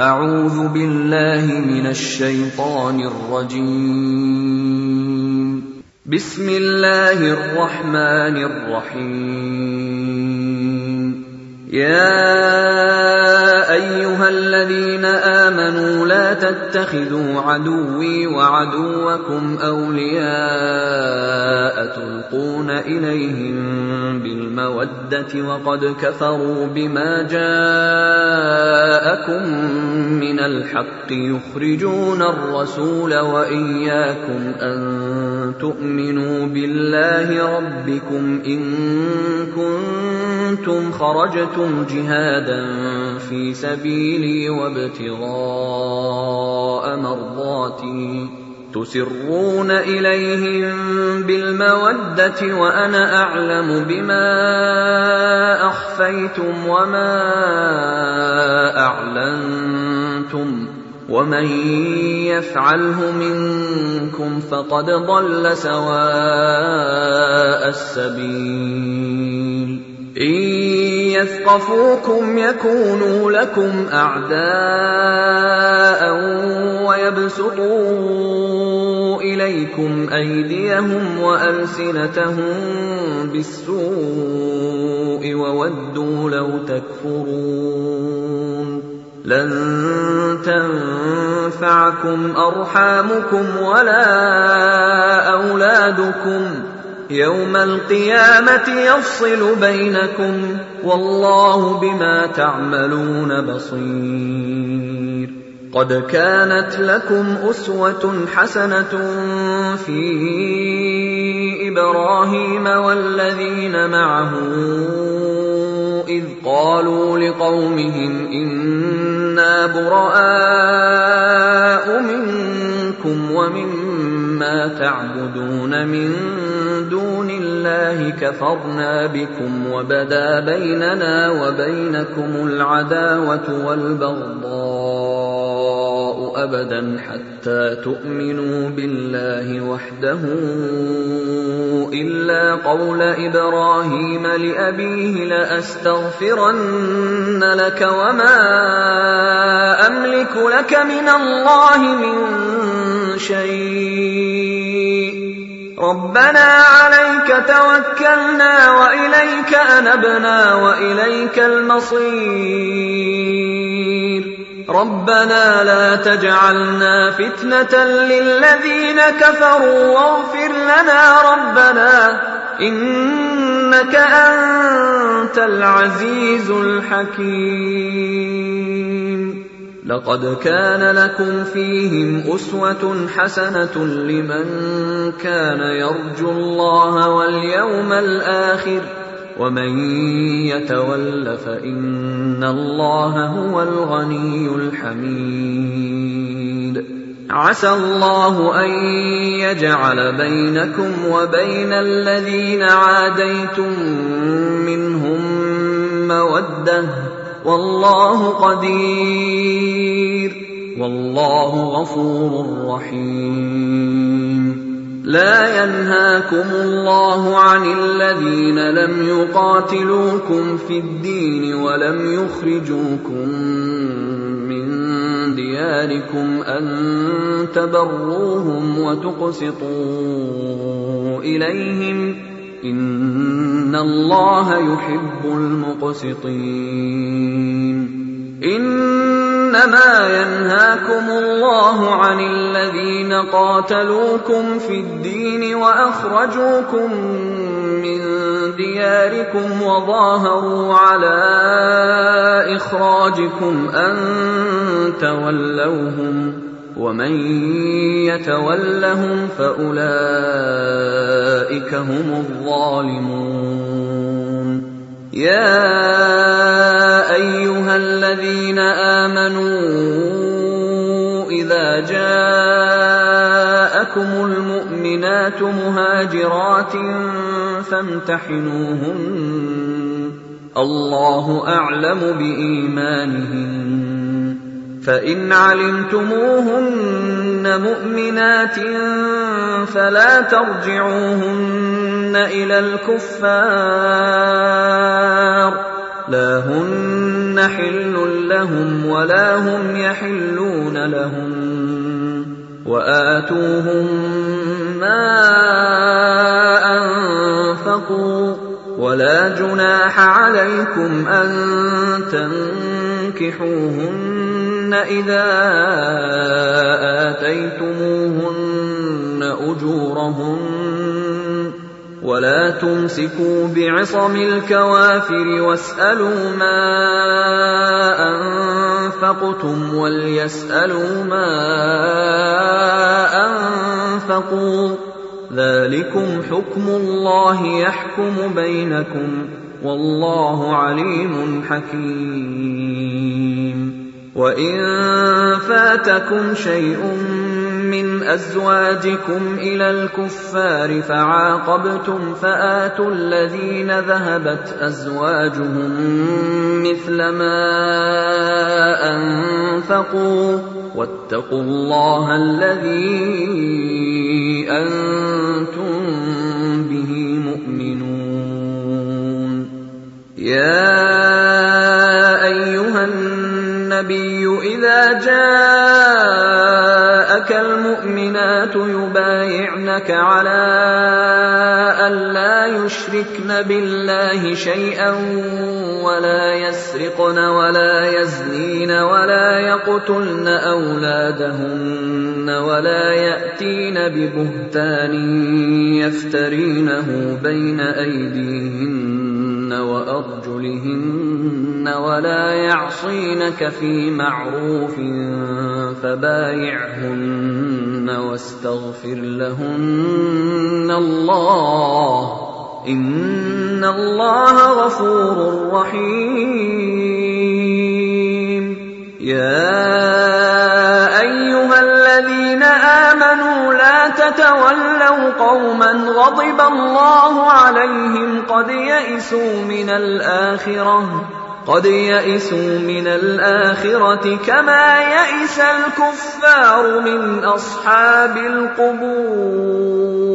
أعوذ بالله من الشيطان الرجيم. بسم الله الرحمن الرحيم. يا أيها الذين آمنوا لا تتخذوا عدوي وعدوكم أولياء تلقون إليهم بالمودة وقد كفروا بما جاءكم من الحق يخرجون الرسول وإياكم أن تؤمنوا بالله ربكم إن كنتم خرجتم جهادا في سبيلي وابتغاء مرضاتي تسرون إليهم بالمودة وأنا أعلم بما أخفيتم وما أعلنتم ومن يفعله منكم فقد ضل سواء السبيل. إن يثقفوكم يكونوا لكم أعداء ويبسطوا إليكم أيديهم وألسنتهم بالسوء وودوا لو تكفرون. لن تنفعكم أرحامكم ولا أولادكم يوم القيامة يفصل بينكم والله بما تعملون بصير. قد كانت لكم أسوة حسنة في إبراهيم والذين معه إذ قالوا لقومهم إنا براء منكم ومما تعبدون من دون الله كفرنا بكم وبدا بيننا وبينكم العداوة والبغضاء أبدا حتى تؤمنوا بالله وحده إلا قول إبراهيم لأبيه لأستغفرن لك وما أملك لك من الله من شيء ربنا عليك توكلنا وإليك أنبنا وإليك المصير. ربنا لا تجعلنا فتنة للذين كفروا واغفر لنا ربنا إنك أنت العزيز الحكيم. لقد كان لكم فيهم أسوة حسنة لمن كان يرجو الله واليوم الآخر ومن يتول فإن الله هو الغني الحميد. عسى الله أن يجعل بينكم وبين الذين عاديتم منهم مودة والله قدير والله غفور رحيم. لا ينهاكم الله عن الذين لم يقاتلوكم في الدين ولم يخرجوكم من دياركم أن تبروهم وتقسطوا إليهم إن الله يحب المقسطين. إنما ينهاكم الله عن الذين قاتلوكم في الدين وأخرجوكم من دياركم وظاهروا على إخراجكم أن تولوهم ومن يتولهم فأولئك هم الظالمون. يا أيها الذين آمنوا إذا جاءكم المؤمنات مهاجرات فامتحنوهن الله أعلم بإيمانهن فإن علمتموهن مؤمنات فلا ترجعوهن إلى الكفار لا هن حل لهم ولا هم يحلون لهم، وآتوهم ما أنفقوا، ولا جناح عليكم أن تنكحوهن إذا آتيتموهن أجورهن، ولا تمسكوا بعصم الكوافر واسألوا ما أنفقتم وليسألوا ما أنفقوا، ذلكم حكم الله يحكم بينكم، والله عليم حكيم. وإن فاتكم شيء من أزواجكم إلى الكفار فعاقبتم فآتوا الذين ذهبت أزواجهم مثل ما أنفقوا، واتقوا الله الذي أنتم به مؤمنون. يا أيها النبي إذا جاءك المؤمنات يبايعنك على أن لا يشركن بالله شيئا ولا يسرقن ولا يزنين ولا يقتلن أولادهن ولا يأتين ببهتان يفترينه بين أيديهن وأرجلهن ولا يعصينك في معروف فبايعهن واستغفر لهن الله، إن الله غفور رحيم. يا أيها الذين آمنوا لا تتولوا قوما غضب الله عليهم قد يئسوا من الآخرة كما يئس الكفار من أصحاب القبور.